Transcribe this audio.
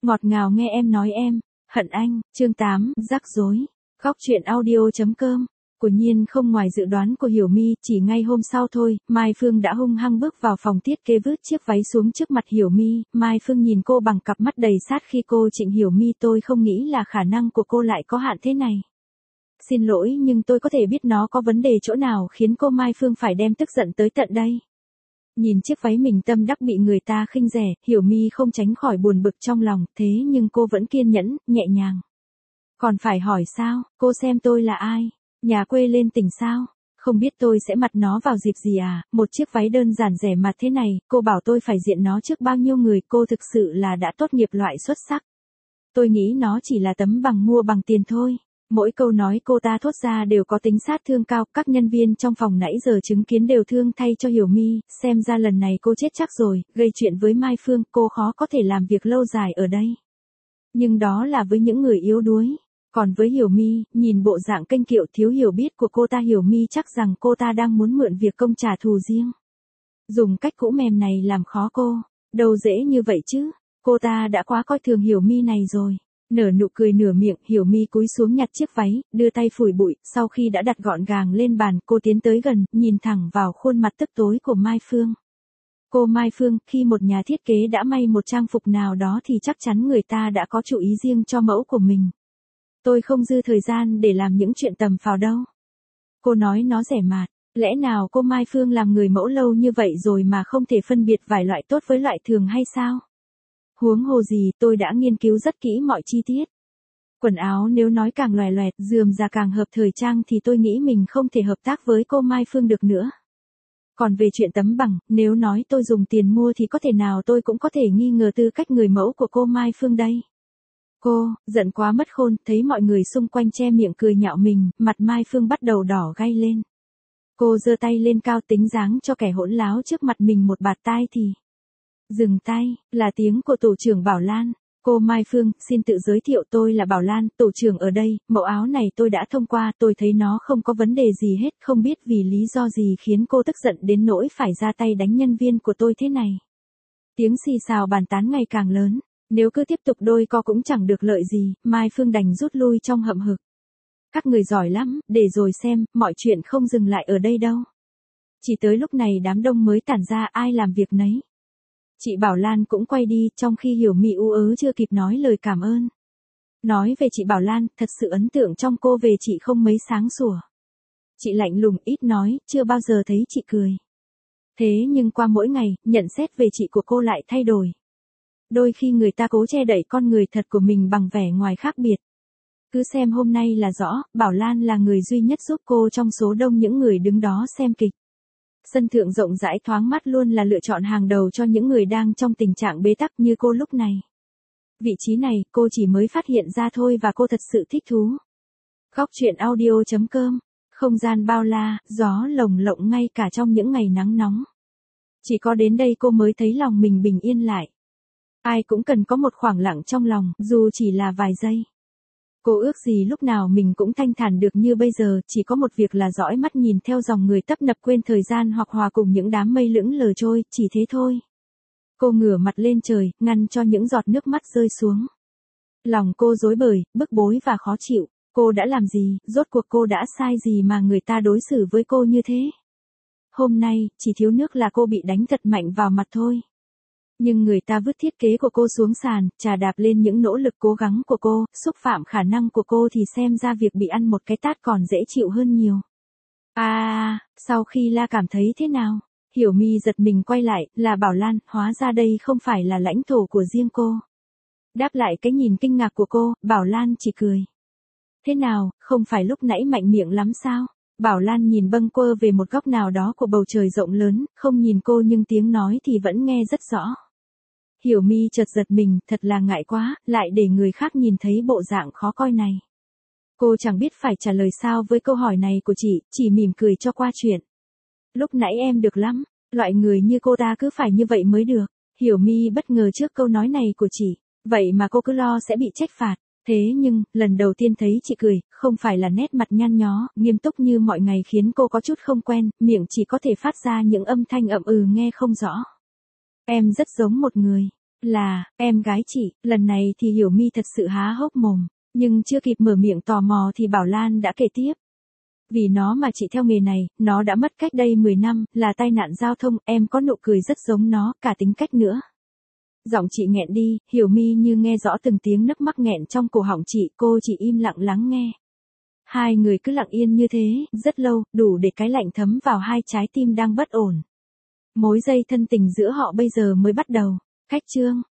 ngọt ngào nghe em nói em, hận anh, chương 8, rắc rối. Góc truyện audio.com. Của nhiên không ngoài dự đoán của Hiểu My, chỉ ngay hôm sau thôi, Mai Phương đã hung hăng bước vào phòng thiết kế vứt chiếc váy xuống trước mặt Hiểu My. Mai Phương nhìn cô bằng cặp mắt đầy sát khi cô trịnh Hiểu My, tôi không nghĩ là khả năng của cô lại có hạn thế này. Xin lỗi nhưng tôi có thể biết nó có vấn đề chỗ nào khiến cô Mai Phương phải đem tức giận tới tận đây. Nhìn chiếc váy mình tâm đắc bị người ta khinh rẻ, Hiểu My không tránh khỏi buồn bực trong lòng, thế nhưng cô vẫn kiên nhẫn, nhẹ nhàng. Còn phải hỏi sao, cô xem tôi là ai? Nhà quê lên tỉnh sao? Không biết tôi sẽ mặc nó vào dịp gì à? Một chiếc váy đơn giản rẻ mạt thế này, cô bảo tôi phải diện nó trước bao nhiêu người, cô thực sự là đã tốt nghiệp loại xuất sắc. Tôi nghĩ nó chỉ là tấm bằng mua bằng tiền thôi. Mỗi câu nói cô ta thốt ra đều có tính sát thương cao, các nhân viên trong phòng nãy giờ chứng kiến đều thương thay cho Hiểu My, xem ra lần này cô chết chắc rồi, gây chuyện với Mai Phương, cô khó có thể làm việc lâu dài ở đây. Nhưng đó là với những người yếu đuối. Còn với Hiểu My, nhìn bộ dạng kênh kiệu thiếu hiểu biết của cô ta, Hiểu My chắc rằng cô ta đang muốn mượn việc công trả thù riêng. Dùng cách cũ mềm này làm khó cô, đâu dễ như vậy chứ, cô ta đã quá coi thường Hiểu My này rồi. Nở nụ cười nửa miệng, Hiểu My cúi xuống nhặt chiếc váy, đưa tay phủi bụi, sau khi đã đặt gọn gàng lên bàn, cô tiến tới gần, nhìn thẳng vào khuôn mặt tức tối của Mai Phương. Cô Mai Phương, khi một nhà thiết kế đã may một trang phục nào đó thì chắc chắn người ta đã có chủ ý riêng cho mẫu của mình. Tôi không dư thời gian để làm những chuyện tầm phào đâu. Cô nói nó rẻ mạt, lẽ nào cô Mai Phương làm người mẫu lâu như vậy rồi mà không thể phân biệt vài loại tốt với loại thường hay sao? Huống hồ gì, tôi đã nghiên cứu rất kỹ mọi chi tiết. Quần áo nếu nói càng loè loẹt, rườm rà càng hợp thời trang thì tôi nghĩ mình không thể hợp tác với cô Mai Phương được nữa. Còn về chuyện tấm bằng, nếu nói tôi dùng tiền mua thì có thể nào tôi cũng có thể nghi ngờ tư cách người mẫu của cô Mai Phương đây. Cô, giận quá mất khôn, thấy mọi người xung quanh che miệng cười nhạo mình, mặt Mai Phương bắt đầu đỏ gay lên. Cô giơ tay lên cao tính giáng cho kẻ hỗn láo trước mặt mình một bạt tai thì. Dừng tay, là tiếng của tổ trưởng Bảo Lan. Cô Mai Phương, xin tự giới thiệu, tôi là Bảo Lan, tổ trưởng ở đây, mẫu áo này tôi đã thông qua, tôi thấy nó không có vấn đề gì hết, không biết vì lý do gì khiến cô tức giận đến nỗi phải ra tay đánh nhân viên của tôi thế này. Tiếng xì xào bàn tán ngày càng lớn, nếu cứ tiếp tục đôi co cũng chẳng được lợi gì, Mai Phương đành rút lui trong hậm hực. Các người giỏi lắm, để rồi xem, mọi chuyện không dừng lại ở đây đâu. Chỉ tới lúc này đám đông mới tản ra, ai làm việc nấy. Chị Bảo Lan cũng quay đi, trong khi Hiểu My ú ớ chưa kịp nói lời cảm ơn. Nói về chị Bảo Lan, thật sự ấn tượng trong cô về chị không mấy sáng sủa. Chị lạnh lùng ít nói, chưa bao giờ thấy chị cười. Thế nhưng qua mỗi ngày, nhận xét về chị của cô lại thay đổi. Đôi khi người ta cố che đậy con người thật của mình bằng vẻ ngoài khác biệt. Cứ xem hôm nay là rõ, Bảo Lan là người duy nhất giúp cô trong số đông những người đứng đó xem kịch. Sân thượng rộng rãi thoáng mát luôn là lựa chọn hàng đầu cho những người đang trong tình trạng bế tắc như cô lúc này. Vị trí này, cô chỉ mới phát hiện ra thôi và cô thật sự thích thú. Góc truyện audio.com. Không gian bao la, gió lồng lộng ngay cả trong những ngày nắng nóng. Chỉ có đến đây cô mới thấy lòng mình bình yên lại. Ai cũng cần có một khoảng lặng trong lòng, dù chỉ là vài giây. Cô ước gì lúc nào mình cũng thanh thản được như bây giờ, chỉ có một việc là dõi mắt nhìn theo dòng người tấp nập quên thời gian hoặc hòa cùng những đám mây lững lờ trôi, chỉ thế thôi. Cô ngửa mặt lên trời, ngăn cho những giọt nước mắt rơi xuống. Lòng cô rối bời, bức bối và khó chịu. Cô đã làm gì, rốt cuộc cô đã sai gì mà người ta đối xử với cô như thế? Hôm nay, chỉ thiếu nước là cô bị đánh thật mạnh vào mặt thôi. Nhưng người ta vứt thiết kế của cô xuống sàn, chà đạp lên những nỗ lực cố gắng của cô, xúc phạm khả năng của cô thì xem ra việc bị ăn một cái tát còn dễ chịu hơn nhiều. Sau khi la cảm thấy thế nào? Hiểu My giật mình quay lại, là Bảo Lan, hóa ra đây không phải là lãnh thổ của riêng cô. Đáp lại cái nhìn kinh ngạc của cô, Bảo Lan chỉ cười. Thế nào, không phải lúc nãy mạnh miệng lắm sao? Bảo Lan nhìn bâng quơ về một góc nào đó của bầu trời rộng lớn, không nhìn cô nhưng tiếng nói thì vẫn nghe rất rõ. Hiểu My chợt giật mình, thật là ngại quá, lại để người khác nhìn thấy bộ dạng khó coi này. Cô chẳng biết phải trả lời sao với câu hỏi này của chị, chỉ mỉm cười cho qua chuyện. Lúc nãy em được lắm, loại người như cô ta cứ phải như vậy mới được. Hiểu My bất ngờ trước câu nói này của chị, vậy mà cô cứ lo sẽ bị trách phạt. Thế nhưng, lần đầu tiên thấy chị cười, không phải là nét mặt nhăn nhó, nghiêm túc như mọi ngày khiến cô có chút không quen, miệng chỉ có thể phát ra những âm thanh ậm ừ nghe không rõ. Em rất giống một người. Là, em gái chị, lần này thì Hiểu My thật sự há hốc mồm, nhưng chưa kịp mở miệng tò mò thì Bảo Lan đã kể tiếp. Vì nó mà chị theo nghề này, nó đã mất cách đây 10 năm, là tai nạn giao thông, em có nụ cười rất giống nó, cả tính cách nữa. Giọng chị nghẹn đi, Hiểu My như nghe rõ từng tiếng nấc mắc nghẹn trong cổ họng chị, cô chỉ im lặng lắng nghe. Hai người cứ lặng yên như thế, rất lâu, đủ để cái lạnh thấm vào hai trái tim đang bất ổn. Mối dây thân tình giữa họ bây giờ mới bắt đầu. Khách chương.